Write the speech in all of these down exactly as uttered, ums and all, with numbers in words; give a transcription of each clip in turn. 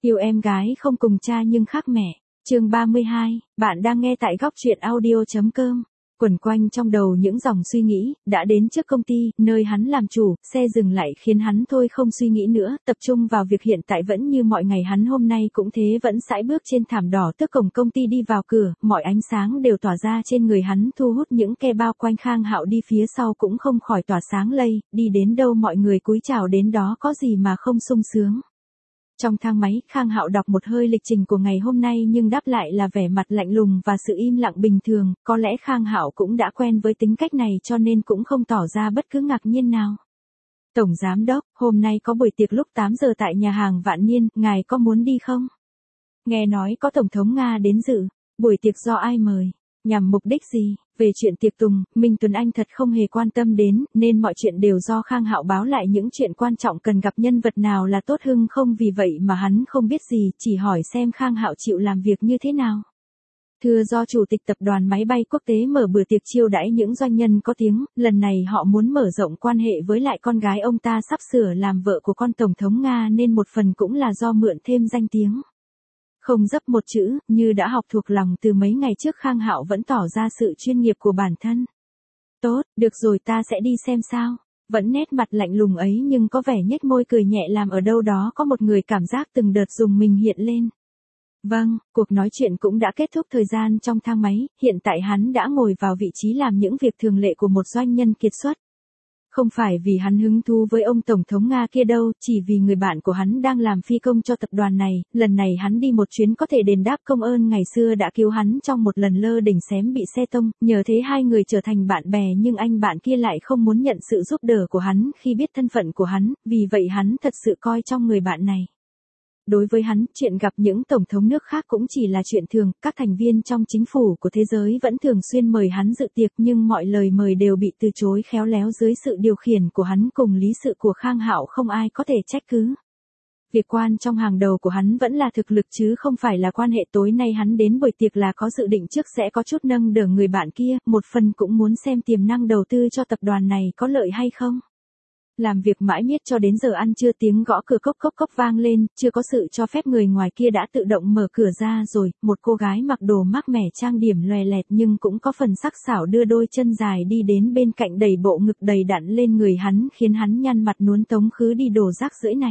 Yêu em gái không cùng cha nhưng khác mẹ. Chương ba mươi hai, bạn đang nghe tại góc truyện audio chấm com. Quẩn quanh trong đầu những dòng suy nghĩ, đã đến trước công ty, nơi hắn làm chủ, xe dừng lại khiến hắn thôi không suy nghĩ nữa, tập trung vào việc hiện tại vẫn như mọi ngày hắn hôm nay cũng thế vẫn sải bước trên thảm đỏ trước cổng công ty đi vào cửa, mọi ánh sáng đều tỏa ra trên người hắn thu hút những ke bao quanh Khang Hạo đi phía sau cũng không khỏi tỏa sáng lây, đi đến đâu mọi người cúi chào đến đó có gì mà không sung sướng. Trong thang máy, Khang Hạo đọc một hơi lịch trình của ngày hôm nay nhưng đáp lại là vẻ mặt lạnh lùng và sự im lặng bình thường, có lẽ Khang Hạo cũng đã quen với tính cách này cho nên cũng không tỏ ra bất cứ ngạc nhiên nào. Tổng Giám đốc, hôm nay có buổi tiệc lúc tám giờ tại nhà hàng Vạn Niên, ngài có muốn đi không? Nghe nói có Tổng thống Nga đến dự, buổi tiệc do ai mời? Nhằm mục đích gì? Về chuyện tiệc tùng, Minh Tuấn Anh thật không hề quan tâm đến, nên mọi chuyện đều do Khang Hạo báo lại những chuyện quan trọng cần gặp nhân vật nào là tốt hưng không vì vậy mà hắn không biết gì, chỉ hỏi xem Khang Hạo chịu làm việc như thế nào. Thưa do Chủ tịch Tập đoàn Máy bay Quốc tế mở bữa tiệc chiêu đãi những doanh nhân có tiếng, lần này họ muốn mở rộng quan hệ với lại con gái ông ta sắp sửa làm vợ của con Tổng thống Nga nên một phần cũng là do mượn thêm danh tiếng. Không dấp một chữ, như đã học thuộc lòng từ mấy ngày trước Khang Hạo vẫn tỏ ra sự chuyên nghiệp của bản thân. Tốt, được rồi ta sẽ đi xem sao. Vẫn nét mặt lạnh lùng ấy nhưng có vẻ nhếch môi cười nhẹ làm ở đâu đó có một người cảm giác từng đợt dùng mình hiện lên. Vâng, cuộc nói chuyện cũng đã kết thúc thời gian trong thang máy, hiện tại hắn đã ngồi vào vị trí làm những việc thường lệ của một doanh nhân kiệt xuất. Không phải vì hắn hứng thú với ông Tổng thống Nga kia đâu, chỉ vì người bạn của hắn đang làm phi công cho tập đoàn này, lần này hắn đi một chuyến có thể đền đáp công ơn ngày xưa đã cứu hắn trong một lần lơ đỉnh xém bị xe tông, nhờ thế hai người trở thành bạn bè nhưng anh bạn kia lại không muốn nhận sự giúp đỡ của hắn khi biết thân phận của hắn, vì vậy hắn thật sự coi trong người bạn này. Đối với hắn, chuyện gặp những tổng thống nước khác cũng chỉ là chuyện thường, các thành viên trong chính phủ của thế giới vẫn thường xuyên mời hắn dự tiệc nhưng mọi lời mời đều bị từ chối khéo léo dưới sự điều khiển của hắn cùng lý sự của Khang Hạo không ai có thể trách cứ. Việc quan trong hàng đầu của hắn vẫn là thực lực chứ không phải là quan hệ. Tối nay hắn đến buổi tiệc là có dự định trước sẽ có chút nâng đỡ người bạn kia, một phần cũng muốn xem tiềm năng đầu tư cho tập đoàn này có lợi hay không. Làm việc mãi miết cho đến giờ ăn trưa tiếng gõ cửa cốc cốc cốc vang lên, chưa có sự cho phép người ngoài kia đã tự động mở cửa ra rồi, một cô gái mặc đồ mát mẻ trang điểm lòe lẹt nhưng cũng có phần sắc sảo đưa đôi chân dài đi đến bên cạnh đẩy bộ ngực đầy đặn lên người hắn khiến hắn nhăn mặt nuốt tống khứ đi đồ rác rưởi này.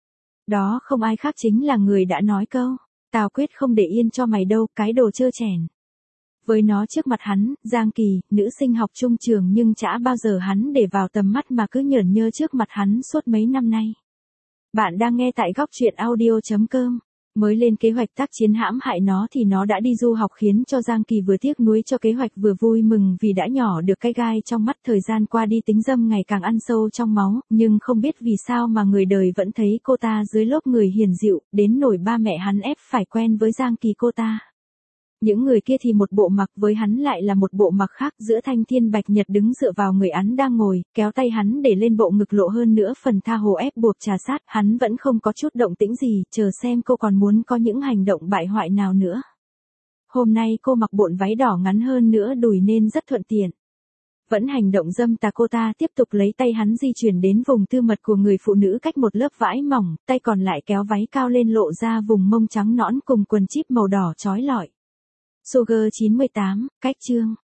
Đó không ai khác chính là người đã nói câu, tao quyết không để yên cho mày đâu, cái đồ trơ trẽn. Với nó trước mặt hắn, Giang Kỳ, nữ sinh học chung trường nhưng chả bao giờ hắn để vào tầm mắt mà cứ nhởn nhơ trước mặt hắn suốt mấy năm nay. Bạn đang nghe tại góc truyện audio chấm com. Mới lên kế hoạch tác chiến hãm hại nó thì nó đã đi du học khiến cho Giang Kỳ vừa tiếc nuối cho kế hoạch vừa vui mừng vì đã nhỏ được cái gai trong mắt. Thời gian qua đi tính dâm ngày càng ăn sâu trong máu, nhưng không biết vì sao mà người đời vẫn thấy cô ta dưới lớp người hiền dịu, đến nỗi ba mẹ hắn ép phải quen với Giang Kỳ cô ta. Những người kia thì một bộ mặc với hắn lại là một bộ mặc khác, giữa thanh thiên bạch nhật đứng dựa vào người hắn đang ngồi, kéo tay hắn để lên bộ ngực lộ hơn nữa phần tha hồ ép buộc trà sát, hắn vẫn không có chút động tĩnh gì, chờ xem cô còn muốn có những hành động bại hoại nào nữa. Hôm nay cô mặc bộn váy đỏ ngắn hơn nữa đùi nên rất thuận tiện. Vẫn hành động dâm tà cô ta tiếp tục lấy tay hắn di chuyển đến vùng tư mật của người phụ nữ cách một lớp vải mỏng, tay còn lại kéo váy cao lên lộ ra vùng mông trắng nõn cùng quần chíp màu đỏ chói lọi. Sugar chín mươi tám, cách chương.